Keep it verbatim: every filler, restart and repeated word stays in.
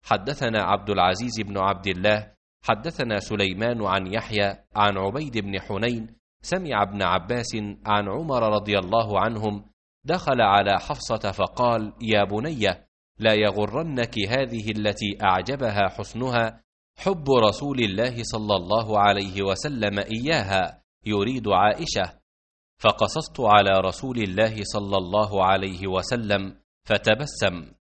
حدثنا عبد العزيز بن عبد الله حدثنا سليمان عن يحيى عن عبيد بن حنين سمع ابن عباس عن عمر رضي الله عنهم دخل على حفصة فقال: يا بني، لا يغرنك هذه التي أعجبها حسنها حب رسول الله صلى الله عليه وسلم إياها، يريد عائشة. فقصصت على رسول الله صلى الله عليه وسلم فتبسم.